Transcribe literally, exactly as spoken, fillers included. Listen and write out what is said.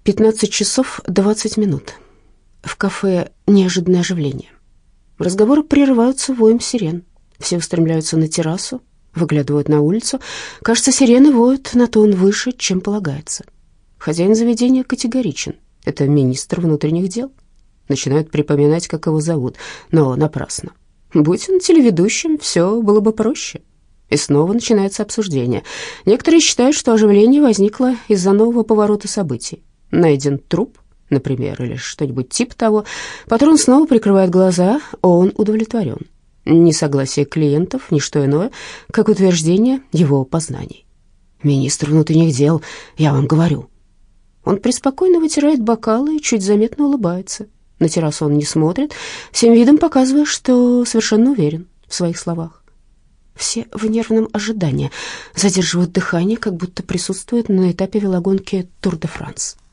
пятнадцать часов двадцать минут. В кафе неожиданное оживление. Разговоры прерываются воем сирен. Все устремляются на террасу, выглядывают на улицу. Кажется, сирены воют на тон выше, чем полагается. Хозяин заведения категоричен. Это министр внутренних дел. Начинают припоминать, как его зовут, но напрасно. Будь он телеведущим, все было бы проще. И снова начинается обсуждение. Некоторые считают, что оживление возникло из-за нового поворота событий. Найден труп, например, или что-нибудь типа того. Патрон снова прикрывает глаза, он удовлетворен. Несогласие клиентов — ничто иное, как утверждение его познаний. «Министр внутренних дел, я вам говорю». Он преспокойно вытирает бокалы и чуть заметно улыбается. На террасу он не смотрит, всем видом показывая, что совершенно уверен в своих словах. Все в нервном ожидании, задерживают дыхание, как будто присутствуют на этапе велогонки Тур де Франс.